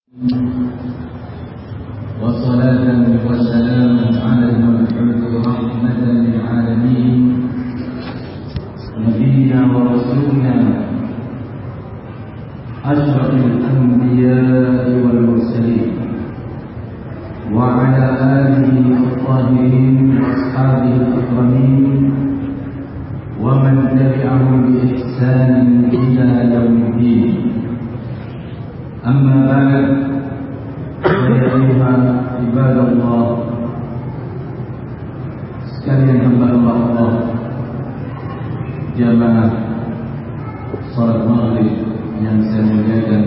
وصلاة وسلاما على المبعوث رحمة للعالمين نبينا ورسولنا أشرف الأنبياء والمرسلين وعلى آله الطاهرين وأصحابه الأكرمين ومن تبعهم بإحسان إلى يوم الدين. أما بعد فيا أيها عباد الله sekalian hamba Allah jamaah salat maghrib yang saya muliakan,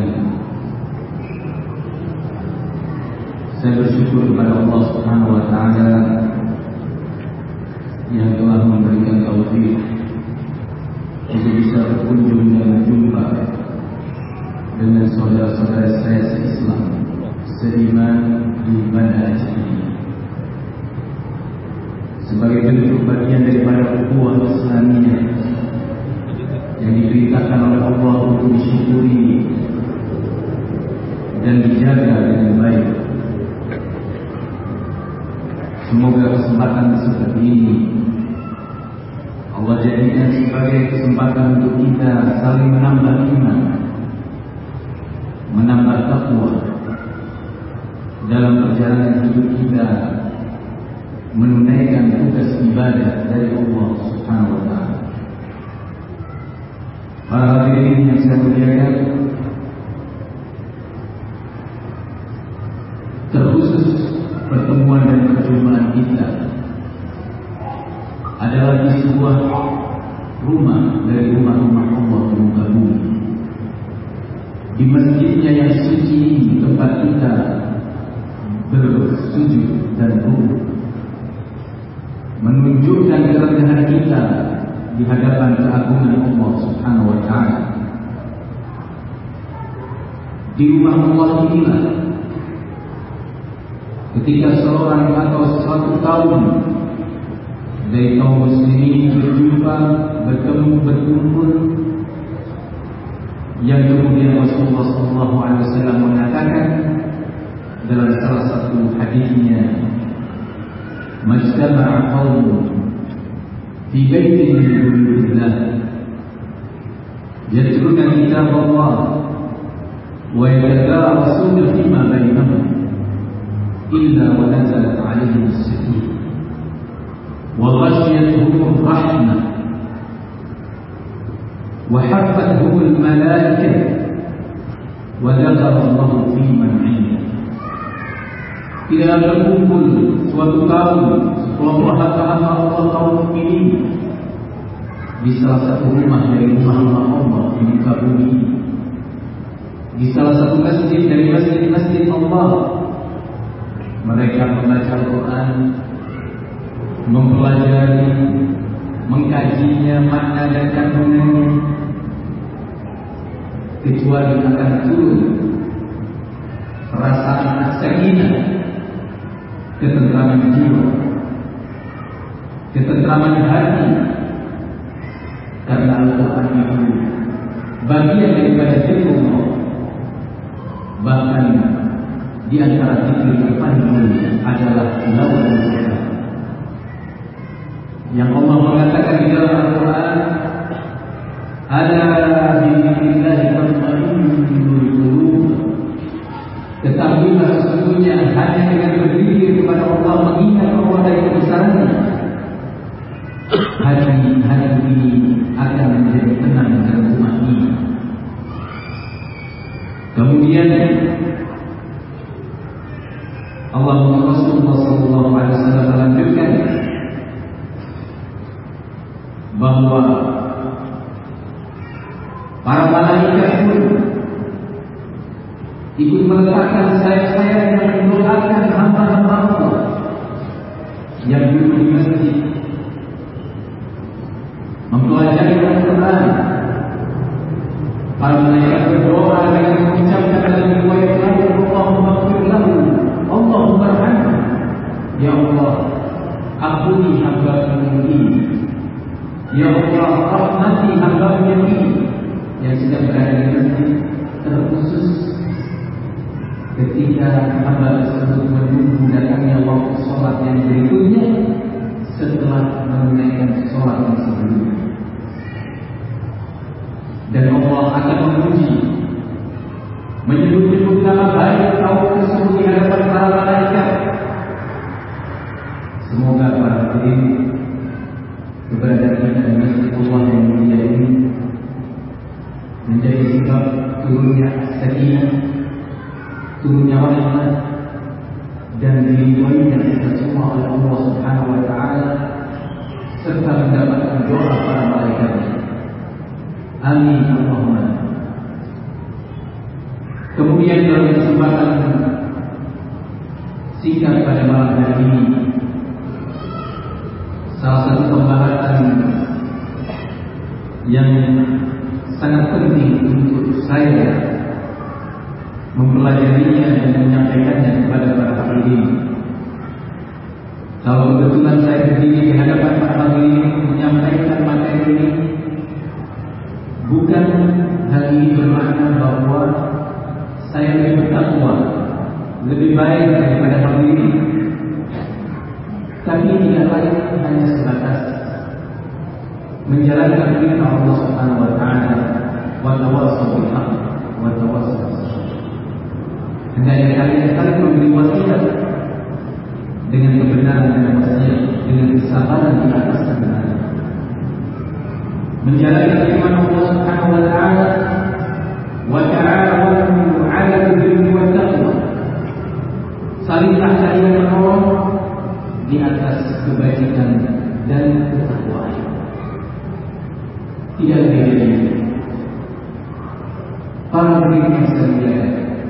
saya bersyukur kepada Allah Subhanahu wa taala yang telah memberikan taufik untuk bisa berkunjung dan berjumpa dengan saudara-saudara saya se-Islam, seiman di Banda Aceh ini, sebagai bentuk bagian daripada ukhuwah Islamiyah yang diberitakan oleh Allah untuk disyukuri dan dijaga dengan baik. Semoga kesempatan seperti ini Allah jadikan sebagai kesempatan untuk kita saling menambah iman, menambah takwa dalam perjalanan hidup kita menunaikan tugas ibadah dari Allah Subhanahu wa taala. Para hadirin yang saya muliakan, terkhusus pertemuan dan perjumpaan kita adalah di sebuah rumah dari rumah-rumah Allah di muka bumi, di masjidnya yang suci ini, tempat kita bersujud dan rukuk, menunjukkan kerendahan kita di hadapan keagungan Allah Subhanahu wa taala. Di rumah Allah inilah ketika seorang atau suatu kaum dari kaum muslimin berjumpa, bertemu, berkumpul, yang kemudian Rasulullah SAW mengatakan dalam salah satu hadisnya, "Majtama'a qaumun fi baitin min buyutillah yatluna kitab Allah wa yatadarasuna fima bainahum illa wa nazalat 'alaihim as-sakinah wa ghashiyatuhum ar-rahmah wa haffathum al-malaikah wa dzakara Allah fi man 'indahu." Tidak berkumpul suatu kaum, sekelompok hamba-hamba Allah kaum mukminin di salah satu rumah dari rumah-rumah Allah di muka bumi, di salah satu masjid dari masjid-masjid Allah. Mereka membaca Al-Quran, mempelajari, mengkajinya, makna dan kandungannya, kecuali akan turun perasaan as-sakinah, ketentraman jiwa, ketentraman hati, karena Al-Quran itu bagian daripada zikrullah. Bahkan di antara zikir terpanjang adalah tilawah Al-Quran, yang Allah mengatakan di dalam Al-Quran, "Ala bi dzikrillahi tatma'innul qulub." Ketahuilah sesungguhnya hanya dengan berzikir kepada Allah, mengingat Allah dari kebesarannya, hati ini akan menjadi tenang dan tumanina. Kemudian Allah Rasulullah SAW melanjutkan bahwa para malaikat pun ikut meletakkan sayap-sayap yang mendoakan hamba-hamba Allah yang duduk di masjid, mempelajari Al-Quran. Para malaikat berdoa dengan mengucapkan dalam riwayat lain, "Allahumma ighfir lahu, Allahumma arhamhu." Ya Allah, ampuni hamba-Mu ini. Ya Allah, rahmati hamba-Mu ini yang sedang berada di masjid, terkhusus ketika hamba tersebut menunggu datangnya waktu sholat yang berikutnya setelah menunaikan sholat yang sebelumnya. Dan Allah akan memuji, menyebut-nyebut nama baik kaum tersebut di hadapan para malaikat. Semoga para hadirin keberadaan kita di masjid Allah yang mulia ini menjadi sebab turunnya sakinah, turunnya rahmat, dan diridhoinya kita semua oleh Allah Subhanahu wa taala, serta mendapatkan doa para malaikat. Amin Allahumma. Kemudian dalam kesempatan singkat pada malam hari ini, salah satu pembahasan yang sangat penting untuk saya mempelajarinya dan menyampaikannya kepada para hadirin. Kalau kebetulan saya berdiri di hadapan para hadirin menyampaikan materi ini, bukan hal ini bermakna bahwa saya lebih bertakwa, lebih baik daripada hadirin, tapi tidak lain hanya sebatas menjalankan perintah Allah Subhanahu wa taala, wa tawassaw bil haqq wa tawassaw bis sabr. Hendaknya kalian saling memberi wasiat dengan kebenaran dan wasiat dengan kesabaran di atas kebenaran. Menjalankan firman Allah Subhanahu wa taala, wa ta'awanu 'alal birri wat taqwa. Salinglah kalian menolong di atas kebajikan dan ketakwaan. Tidak lebih dari itu. Para hadirin yang saya muliakan,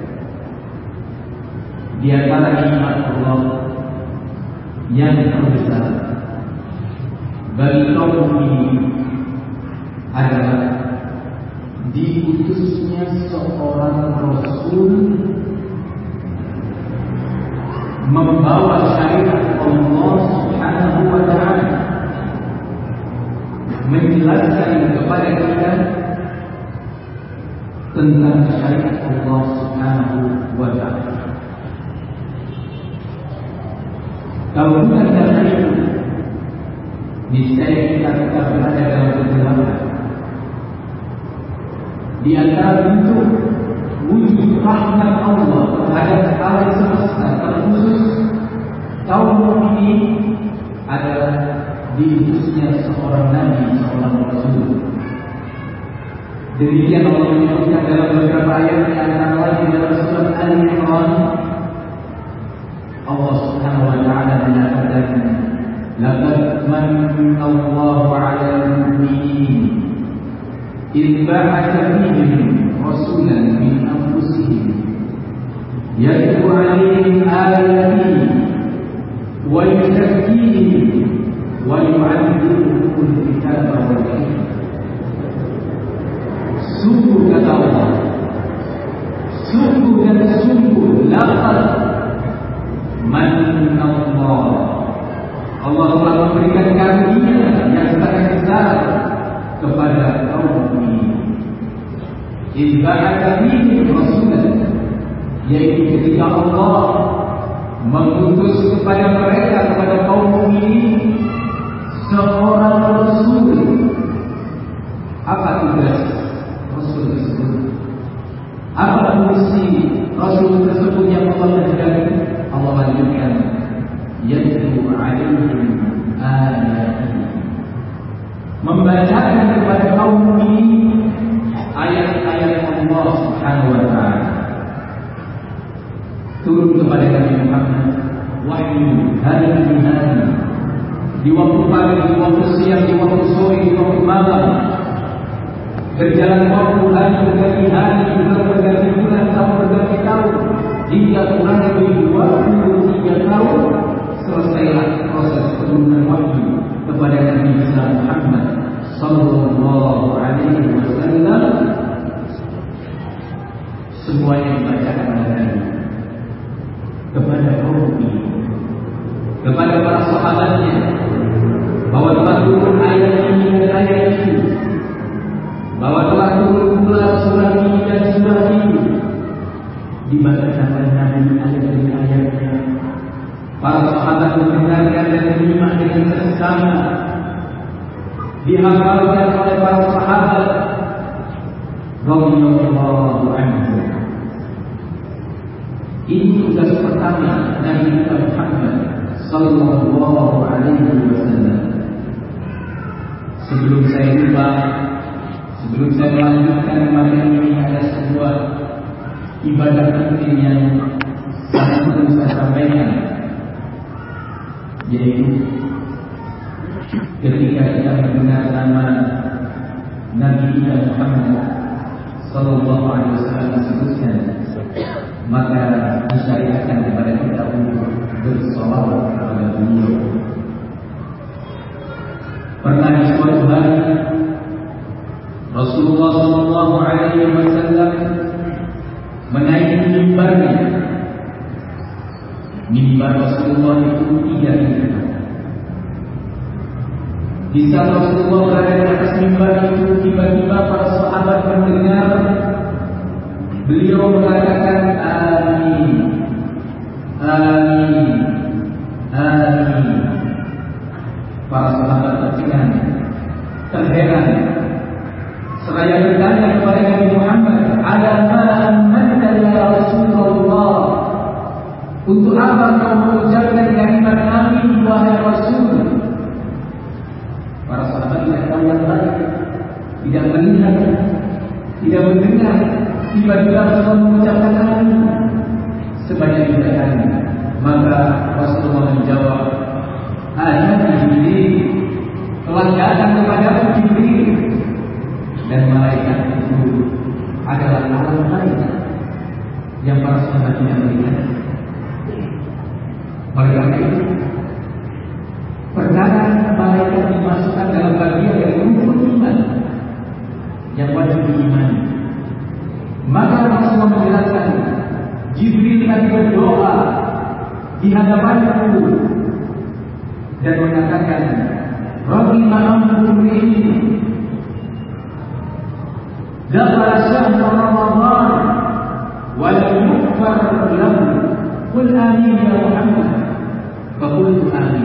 di antara nikmat Allah yang terbesar bagi kaum ini adalah diutusnya seorang Rasul membawa syariat Allah Subhanahu wa ta'ala, menjelaskan kepada kita tentang syariat Allah Subhanahu wa ta'ala. Kalau bukan karena itu, niscaya kita tetap berada dalam kegelapan. Di antara bentuk wujud rahmat Allah terhadap alam semesta, terkhusus kaum mukminin, adalah diutusnya seorang nabi, seorang rasul. Demikian Allah menyebutkan dalam beberapa ayat, di antara lain dalam surat Al-Imran, Allah Subhanahu wa taala menyatakan, laqad manna Allahu 'alal mu'minin إذ بعث فيهم رسولا من أنفسهم يتلو عليهم آياته ويزكيهم ويعلمهم الكتاب والحكمة. Sungguh kata Allah, sungguh dan sungguh, laqad manna Allah telah memberikan karunia yang sangat besar kepada kaum mukminin. Ibadatan ini rasulan, yaitu ketika Allah mengutus kepada mereka, kepada kaum mukminin, seorang rasul. Apa tugas rasul tersebut? Apa fungsi rasul tersebut yang Allah berikan? Allah lanjutkan, yatlu 'alaihim ayatihi, membacakan kepada kaum mukminin ayat-ayat Allah Subhanahu wa taala. Turun kepada Nabi Muhammad wahyu hari-hari, di waktu pagi, di waktu siang, di waktu sore, di waktu malam. Berjalan waktu hari berganti hari, bulan berganti bulan, tahun berganti tahun, hingga kurang lebih 23 tahun selesailah proses penurunan wahyu kepada Nabi Muhammad sallallahu alaihi wasallam. Semua yang dibacakan oleh Nabi kepada kaum ini, kepada para sahabatnya, bahwa telah turun ayat ini dan ayat itu, bahwa telah turun pula surah ini dan surah itu, dibacakan kepada Nabi ayat demi ayatnya. Para sahabat mendengarkan dan menyimak dengan seksama. Dihafalkan oleh para sahabat radhiyallahu anhum. Ini tugas pertama Nabi Muhammad sallallahu alaihi wasallam. Sebelum saya melanjutkan materi ini, ada sebuah ibadah penting yang sangat perlu saya sampaikan, yaitu ketika kita mendengar nama Nabi Muhammad sallallahu alaihi wasallam disebutkan, maka disyariatkan kepada kita untuk bersolawat kepada beliau. Pernah di suatu hari Rasulullah sallallahu alaihi wasallam menaiki mimbarnya. Mimbar Rasulullah itu 3 tingkat. Di saat Rasulullah berada di atas mimbar itu, tiba-tiba para sahabat mendengar beliau mengatakan amin, amin, amin. Para sahabat terheran, seraya bertanya kepada Nabi Muhammad, "Ala ma amanta ya Rasulullah?" Untuk apa kau mengucapkan kalimat amin wahai Rasul? Para sahabat tidak tahu yang lain, tidak melihat, tidak mendengar. Tiba-tiba Rasulullah mengucapkan amin sebanyak 3 kali. Maka Rasulullah menjawab, "Ada Jibril, telah datang kepadamu Jibril." Dan malaikat itu adalah alam lain yang para sahabat tidak melihat. Oleh karena itu, perkara malaikat dimasukkan dalam bagian dari rukun iman yang wajib diimani. Maka Rasulullah menjelaskan, Jibril tadi berdoa di hadapanku dan mengatakan, "Rabbi ma'amkum ini dakhala syahr Ramadan wa lam yughfar lahu qul amin ya Muhammad." Faqultu amin.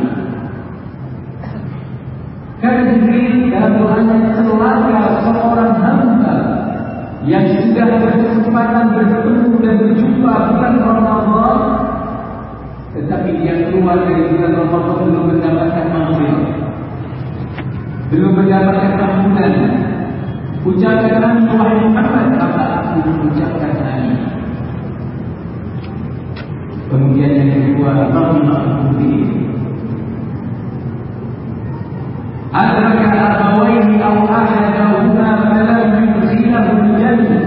Karena Jibril dalam doanya celaka seorang hamba yang sudah berkesempatan bertemu dan berjumpa bulan Ramadan, tetapi dia keluar dari bulan Ramadan belum mendapatkan maghfirah, belum mendapatkan ampunan. Ucapkan amin wahai Muhammad, maka aku mengucapkan amin. Kemudian yang kedua, adraka abawaihi aw ahadahuma falam yudkhilahu al-jannah.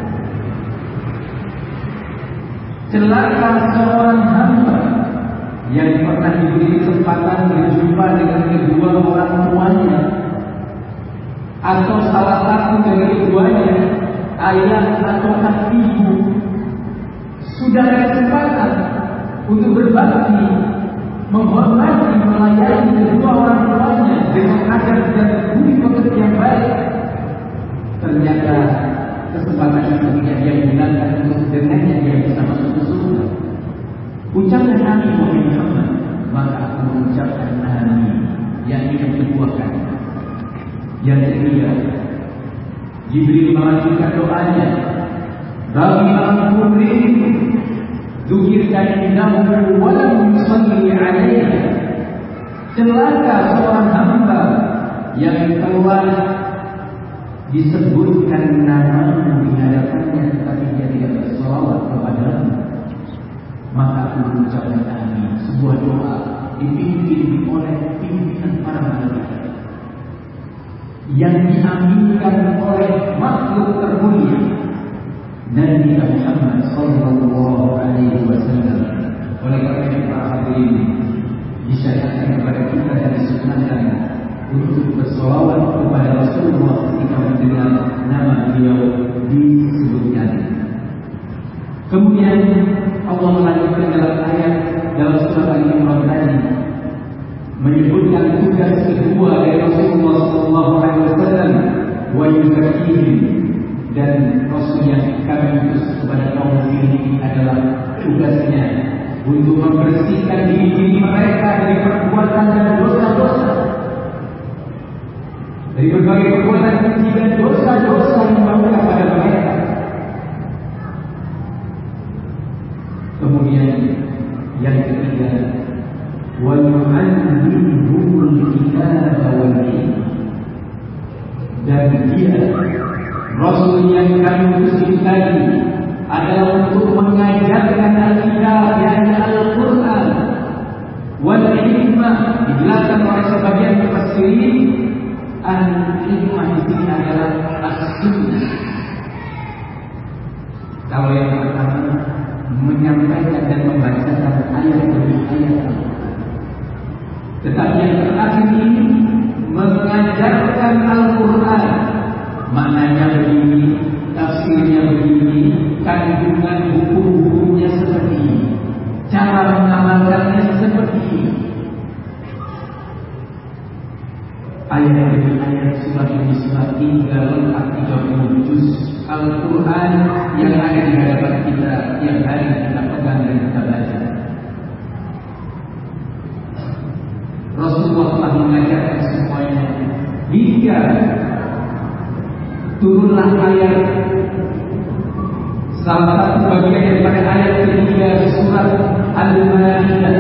Celaka seorang hamba yang pernah diberi kesempatan berjumpa dengan kedua orang tuanya, atau salah satu dari keduanya, ayah atau ibu, sudah ada kesempatan untuk berbakti, menghormati, melayani kedua orang tuanya dengan adab dan budi pekerti yang baik. Ternyata kesempatan itu tidak dia gunakan untuk dengannya dia bisa masuk ke surga. Ucapkan amin wahai Muhammad, maka aku mengucapkan amin. Yang kedua kali. Yang ketiga, Jibril melanjutkan doanya, "Rabbi ma'amkumri dzukirka innahu wa lam yusalli 'alaihi." Celaka seorang hamba yang telah disebutkan namamu di hadapannya tetapi dia tidak bersolawat kepadamu. Maka aku mengucapkan amin. Sebuah doa dipimpin oleh pimpinan para malaikat yang diaminkan oleh makhluk termulia Nabi Muhammad sallallahu alaihi wasallam. Oleh karena itu para hadirin, disyariatkan kepada kita dan disunahkan untuk bersolawat kepada Rasulullah ketika mendengar nama beliau disebutkan. Kemudian Allah melanjutkan dalam ayat dalam surah Al-Imran tadi, menyebutkan tugas kedua dari Rasulullah SAW, wa yuzakkihim, dan Rasul yang kami utus kepada kaum ini adalah tugasnya untuk membersihkan diri mereka dari perbuatan dan dosa-dosa, dari berbagai perbuatan keji dan dosa-dosa yang melekat pada mereka. Kemudian yang ketiga, wa yu'allimuhumul kitaba wal hikmah, dan dia Rasul yang kami utus tadi adalah untuk mengajarkan Alkitab, yakni Al-Quran, wal hikmah. Dijelaskan oleh sebagian mufassirin, al-hikmah di sini adalah as-sunnah. Kalau yang pertama menyampaikan dan membacakan ayat demi ayat, tetapi yang terakhir ini mengajarkan Al-Quran. Maknanya begini, tafsirnya begini, kandungan hukum-hukumnya seperti ini, cara mengamalkannya seperti ini. Ayat demi ayat surat demi surat, 340 juz Al-Quran yang ada di hadapan kita tiap hari kita pegang dan kita baca. Rasulullah telah mengajarkan semuanya hingga turunlah ayat, salah satu bagian daripada ayat ketiga surat Al-Maidah.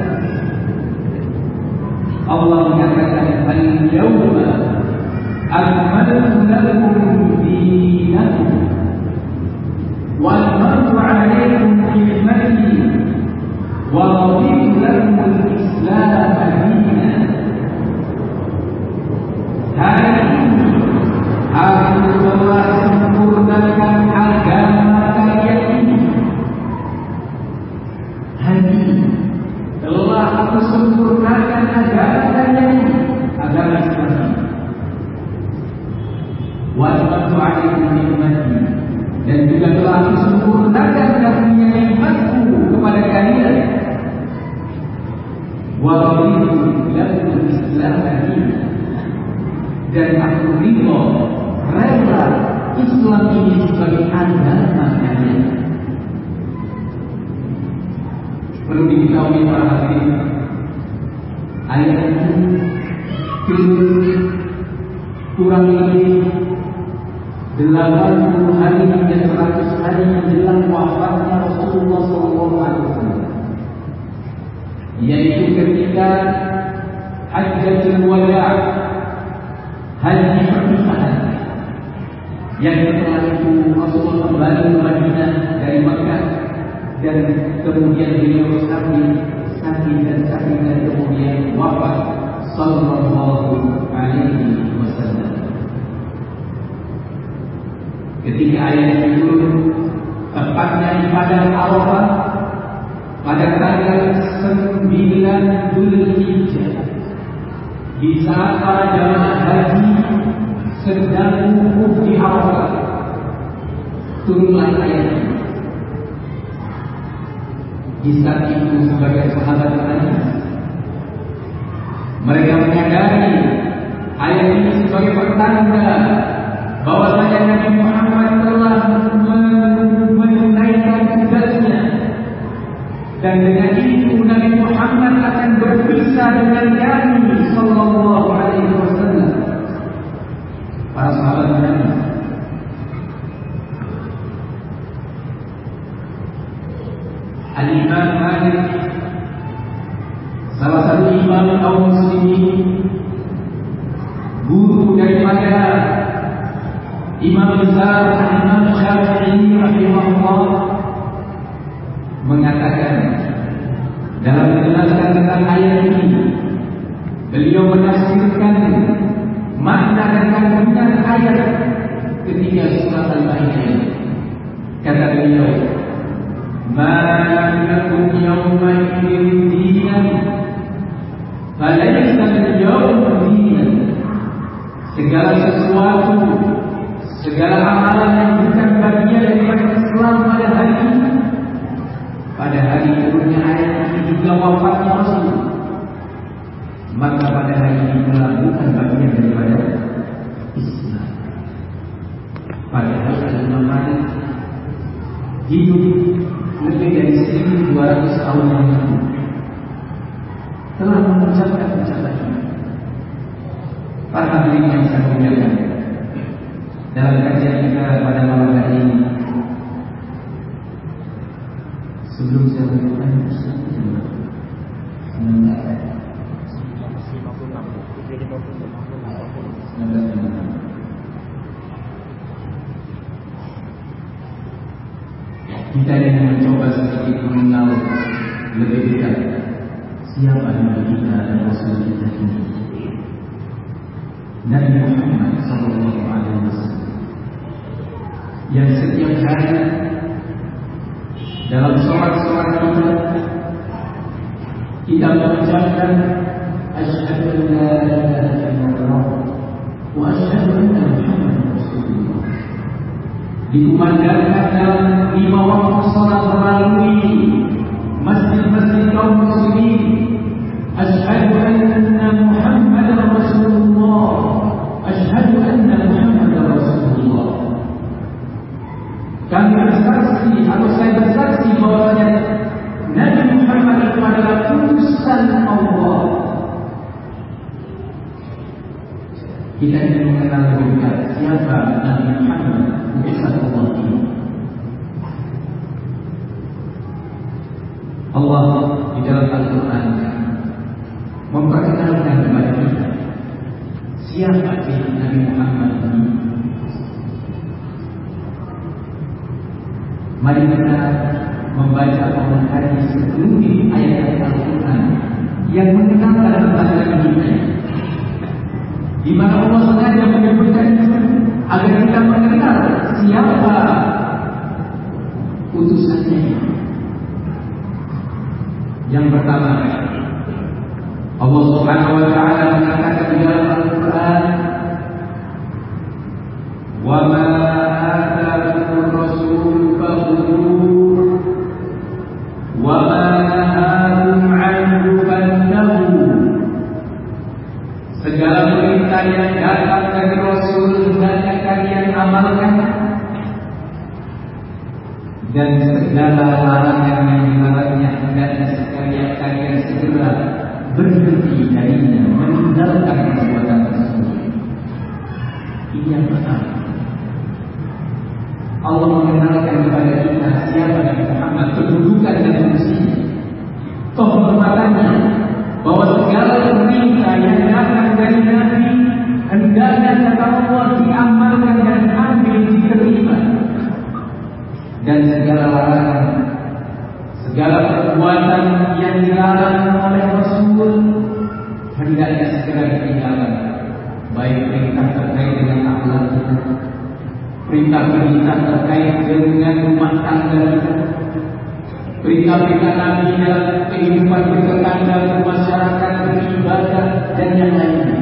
Allah mengatakan, al-yawma akmaltu lakum dinakum wa atmamtu alaykum ni'mati wa raditu lakum al-Islam dinan. Hari ini aku telah sempurnakan agama kalian ini. Hari ini telah aku sempurnakan agama kalian ini, agama Islam ini. Wa atmamtu alaykum ni'mati, dan juga telah aku sempurnakan karunia nikmatku kepada kalian. Wa raditu lakum al-Islam dinan, dan aku ridho, rela Islam ini sebagai agama kalian. Perlu diketahui para hadirin, ayat ini kurang lebih 80 hari hingga 100 hari menjelang wafatnya Rasulullah SAW, yaitu ketika Hajjatul Wada', haji perpisahan, yang setelah itu Rasulullah kembali ke Madinah dari Mekah, dan kemudian beliau sakit dan kemudian wafat sallallahu alaihi wasallam. Ketika ayat itu tepatnya di padang Arafah pada tanggal 9 Dzulhijjah, di saat para jamaah haji sedang wukuf di Arafah, turunlah ayat ini. Di saat itu sebagai sahabat Nabi, mereka menyadari ayat ini sebagai pertanda bahwasanya Nabi Muhammad telah menunaikan tugasnya, dan dengan itu Nabi Muhammad akan berpisah dengan kami sallallahu alaihi wasallam. Para sahabat Nabi, Al-Imam Malik, salah satu imam kaum muslimin, guru daripada Imam besar Imam Syafi'i rahimahullah, mengatakan dalam menjelaskan tentang ayat ini, beliau menafsirkan makna dan kandungan ayat ketika surat Al-Maidah ini. Kata beliau, ma lakum yawma idin dinan falaysa al-yawma dinan. Segala sesuatu, segala amalan yang bukan bagian daripada Islam pada hari ini, pada hari turunnya ayat ini juga wafatnya Rasul, maka pada hari ini telah bukan bagian daripada Islam. Padahal Imam Malik hidup lebih dari 1200 tahun yang lalu telah mengucapkan ucapan ini. Para hadirin yang saya muliakan, dalam kajian kita pada malam hari ini, sebelum saya mengucapkan kita ingin mencoba sedikit mengenal lebih dekat siapa Nabi kita dan Rasul kita ini, Nabi Muhammad SAW, yang setiap hari dalam sholat-sholat kita mengucapkan asyhadu an la ilaha illallah wa asyhadu anna Muhammadan Rasulullah. Dikumandangkan dalam 5 waktu sholat melalui masjid-masjid kaum muslimin, asyhadu anna Muhammadan Rasulullah, asyhadu anna Muhammadan Rasulullah. Kami bersaksi atau saya bersaksi bahwasanya Nabi Muhammad itu adalah utusan Allah. Kita ingin mengenal lebih dekat siapa Nabi Muhammad, utusan Allah ini. Allah di dalam Al-Quran memperkenalkan kepada kita siapa sih Nabi Muhammad ini. Mari kita membaca komentari sekelumit ayat Al-Quran yang mengenalkan tentang Nabi kita, di mana Allah sengaja menyebutkan agar kita mengenal siapa utusannya. Yang pertama, Allah Subhanahu wa taala mengatakan di dalam Al-Qur'an, "Wa ma ataakumur rasul fakhudhuhu wa ma nahakum 'anhu fantahu." Segala perintah yang datang dari Rasul hendaknya kalian amalkan, dan segala larangan yang dilarangnya hendaknya kalian segera berhenti darinya, meninggalkan perbuatan tersebut. Ini yang pertama. Allah mengenalkan kepada kita siapa Nabi Muhammad, kedudukan dan fungsinya, kehormatannya, bahwa segala perintah yang datang dari Nabi hendaknya kata Allah diamalkan dan ambil diterima, dan segala larangan, segala perbuatan yang dilarang oleh Rasul hendaknya segera ditinggalkan, baik perintah terkait dengan akhlak kita, perintah-perintah terkait dengan rumah tangga kita, perintah-perintah Nabi dalam kehidupan bertetangga, bermasyarakat, beribadah, dan yang lainnya.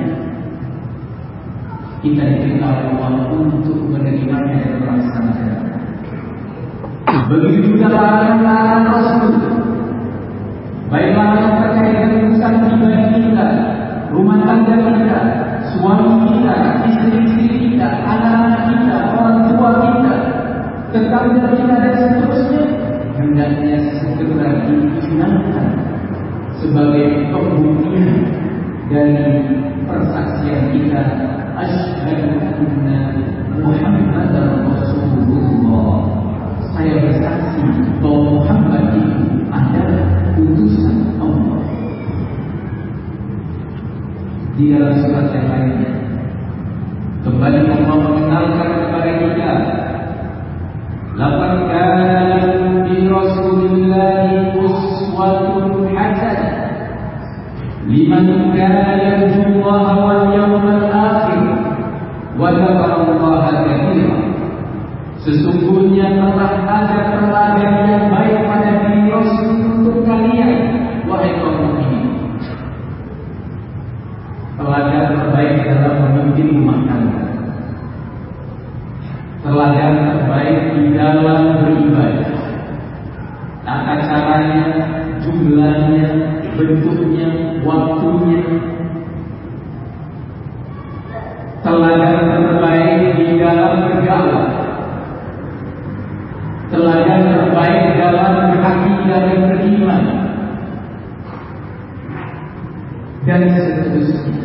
Kita diperintah Allah untuk menerimanya dan melaksanakannya. Begitu juga larangan-larangan Rasul, baik larangan terkait dengan urusan pribadi kita, rumah tangga kita, suami kita, istri-istri kita, anak-anak kita, orang tua kita, tetangga kita, dan seterusnya, hendaknya segera dihindarkan sebagai pembuktian dari persaksian kita, asyhadu anna Muhammadar Rasulullah. Saya bersaksi bahwa Muhammad itu adalah utusan Allah. Di dalam surat yang lainnya kembali Allah mengenalkan kepada kita, laqad kana lakum fi Rasulillahi uswatun hasanah liman kana yarjullaha wal yawmal akhir wa dzakara Allaha katsiran. Sesungguhnya telah ada teladan yang baik pada diri Rasul untuk kalian, wahai kaum mukminin. Teladan terbaik dalam memimpin rumah tangga, teladan terbaik di dalam beribadah, tata caranya, jumlahnya, bentuknya, waktunya. Teladan terbaik di dalam bergaul, teladan terbaik dalam berakidah dan beriman, dan seterusnya.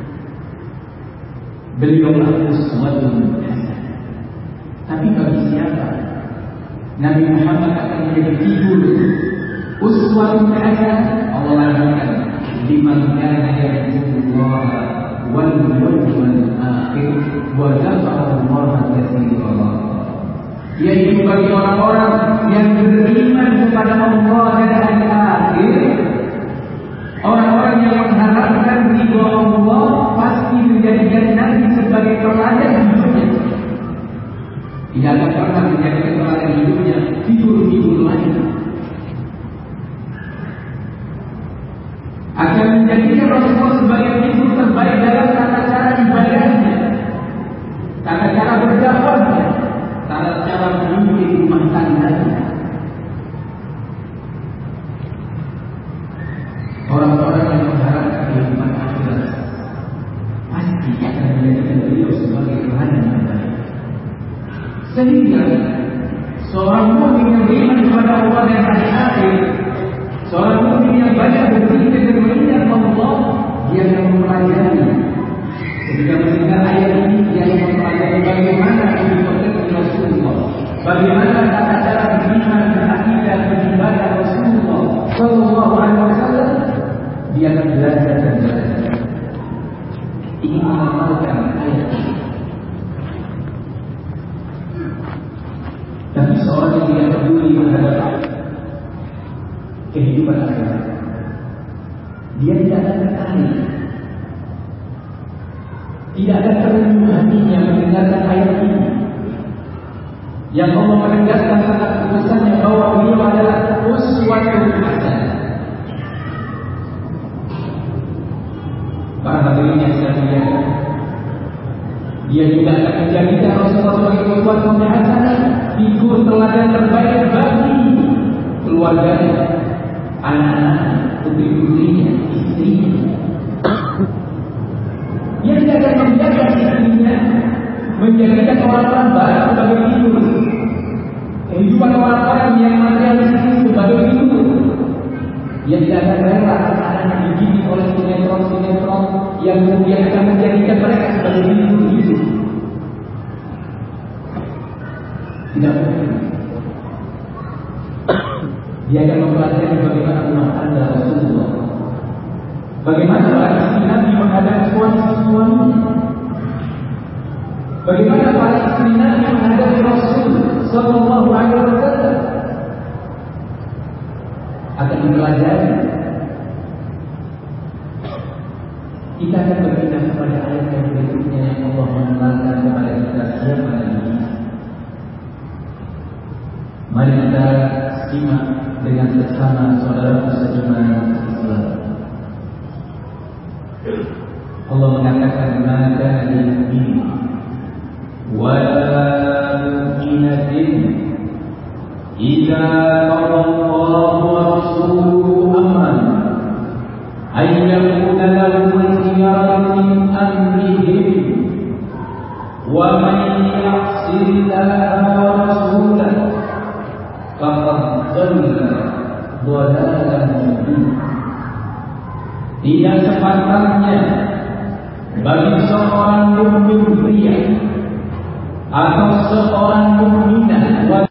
Beliaulah uswatun hasanah. Tapi bagi siapa Nabi Muhammad akan menjadi figur uswatun hasanah, Allah lakukan liman kana yarjullaha wal yawmal akhir wa dzakara Allaha katsiran. Yaitu bagi orang-orang yang beriman kepada Allah dan hari akhir, orang-orang yang mengharapkan ridha Allah, pasti menjadikan Nabi sebagai teladan hidupnya. Tidak akan pernah menjadikan teladan hidupnya figur-figur lain. Akan menjadikan Rasulullah sebagai figur terbaik dalam tata cara ibadahnya, tata cara berdakwahnya, tata cara memimpin rumah tangganya. Orang-orang yang mengharapkan kehidupan akhirat pasti akan menjadikan beliau sebagai teladan yang baik. Sehingga seorang mukmin yang beriman kepada Allah dan hari akhir, seorang mukmin yang banyak berzikir dan mengingat Allah, dia akan mempelajari. Ketika mendengar ayat ini, dia akan mempelajari bagaimana kehidupan Rasulullah, bagaimana tata cara beriman dan akidah beribadah Rasulullah Sallallahu Alaihi Wasallam. Dia akan belajar dan belajar. Ini mengamalkan ayat ini. Tapi seorang yang tidak peduli terhadap kehidupan akhirat, dia tidak akan tertarik, tidak akan terenyuh hatinya mendengarkan ayat ini yang Allah menegaskan tentang keputusannya bahwa beliau adalah uswatun hasanah. Para hadirin yang saya muliakan, dia tidak akan menjadikan Rasulullah sebagai uswatun hasanah, figur teladan terbaik bagi keluarganya, anak-anak, putri-putrinya, istrinya. Dia tidak akan membiarkan istrinya menjadikan orang-orang barat sebagai figur, kehidupan orang-orang yang materialistis sebagai figur. Dia tidak akan rela anak-anaknya dididik oleh sinetron-sinetron yang kemudian akan menjadikan mereka sebagai figur hidup. Tidak mungkin. Dia akan mempelajari bagaimana rumah tangga Rasulullah, bagaimana para istri Nabi menghadapi suami-suaminya, bagaimana para istri Nabi menghadapi Rasul Sallallahu Alaihi Wasallam. Akan dipelajari. Kita akan berpindah kepada ayat yang berikutnya yang Allah mengenalkan kepada kita siapa Nabi. Mari kita simak dengan sesama saudara seiman Islam. Allah mengatakan maka lil-mu'min wa mu'minatin idza qadallahu wa rasuluhu amran ay yakuna lahumul khiyaratu min amrihim wa man ya'sillaha wa rasulahu faqad dhalla dhalalan mubina. Tidak sepatutnya bagi seorang mukmin pria atau seorang mukminah